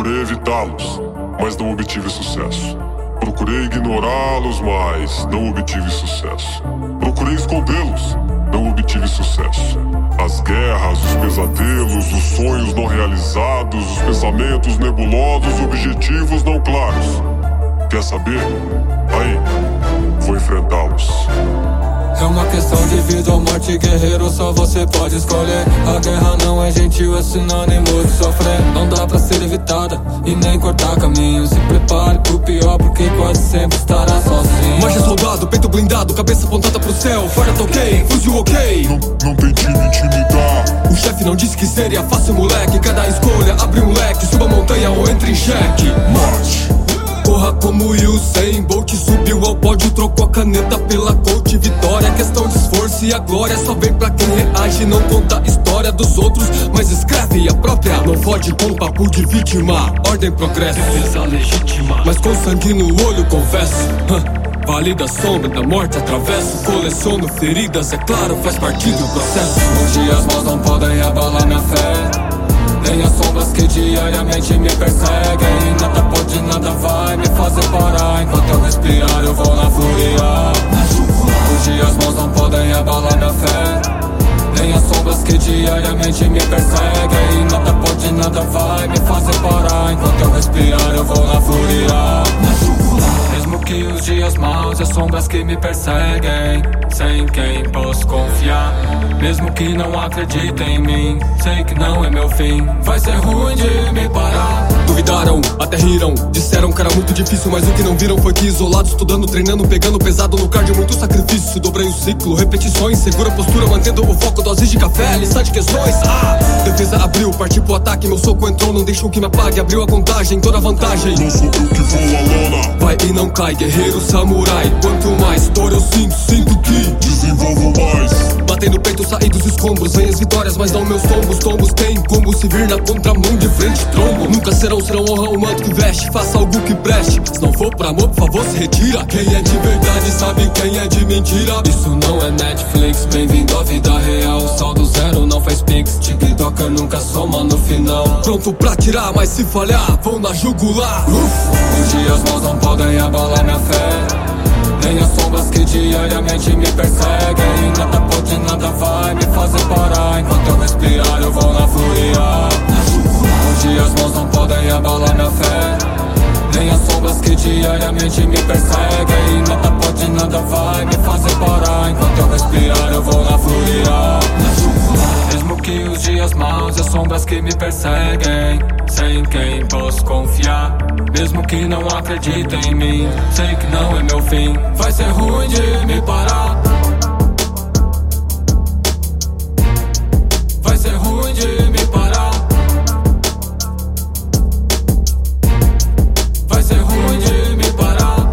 Procurei evitá-los, mas não obtive sucesso. Procurei ignorá-los, mas não obtive sucesso. Procurei escondê-los, não obtive sucesso. As guerras, os pesadelos, os sonhos não realizados, os pensamentos nebulosos, objetivos não claros. Quer saber? Aí, vou enfrentá-los. É uma questão de vida ou morte, guerreiro, só você pode escolher. A guerra não é gentil, é sinônimo de sofrer. Não dá pra ser evitada e nem cortar caminho. Se prepare pro pior, porque quase sempre estará sozinho. Marcha soldado, peito blindado, cabeça apontada pro céu. Farda ok, fuzil ok. Não tente me intimidar. O chefe não disse que seria fácil, moleque. Cada escolha abre um leque, suba a montanha ou entre em xeque. Marche. Corra como Usain Bolt, subiu ao pódio, trocou a caneta pela coach. Vitória é questão de esforço e a glória só vem pra quem reage. Não conta a história dos outros, mas escreve a própria. Não fode com papo de vítima, ordem progresso, defesa legítima, mas com sangue no olho confesso. Vale da sombra, da morte atravesso. Coleciono feridas, é claro, faz parte do processo. Hoje as mãos não podem abalar minha fé, nem as sombras que diariamente me perseguem. Nada pode, nada vai me fazer parar. Enquanto eu respirar eu vou na fúria. Hoje as mãos não podem abalar minha fé, nem as sombras que diariamente me perseguem. Nada pode, nada vai me fazer parar. Enquanto eu respirar eu vou na fúria. Mesmo que os dias maus e as sombras que me perseguem, sei em quem posso confiar. Mesmo que não acreditem em mim, sei que não é meu fim. Vai ser ruim de me parar. Duvidaram, até riram, disseram que era muito difícil, mas o que não viram foi que isolado, estudando, treinando, pegando pesado no cardio, muito sacrifício. Dobrei o ciclo, repetições, segura a postura, mantendo o foco, doses de café, lista de questões. Defesa abriu, parti pro ataque, meu soco entrou, não deixam que me apague, abriu a contagem, toda a vantagem. Não sou eu que vou a lona. Vai e não cai, guerreiro samurai. Quanto mais dor eu sinto, sinto que desenvolvo mais. Batei no peito, saí dos escombros. Vem as vitórias, mas não meus tombos. Tombos tem como se vir na contramão de frente trombo. Nunca serão honra o manto que veste. Faça algo que preste. Se não for por amor, por favor, se retira. Quem é de verdade sabe quem é de mentira. Isso não é Netflix, bem-vindo à vida real. Saldo zero não faz pix, TikToker nunca soma no final. Pronto pra tirar, mas se falhar, vão na jugular. Hoje as mãos não podem abalar minha fé, nem as sombras que diariamente me perseguem. Nada pode, nada vai me fazer parar. Enquanto eu respirar eu vou na fúria. Hoje as mãos não podem abalar minha fé, nem as sombras que diariamente me perseguem. Nada pode, nada vai me fazer parar. Enquanto eu respirar eu vou na fúria. Mesmo que os dias maus e as sombras que me perseguem, sei em quem posso confiar. Mesmo que não acreditem em mim, sei que não é meu fim. Vai ser ruim de me parar. Vai ser ruim de me parar. Vai ser ruim de me parar.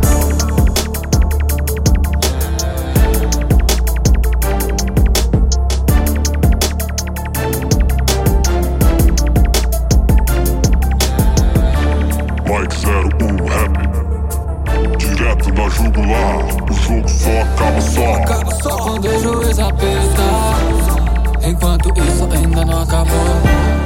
Mike 01 Rap, direto na jugular. O jogo só acaba só. Acaba só quando o juiz apita. Enquanto isso ainda não acabou.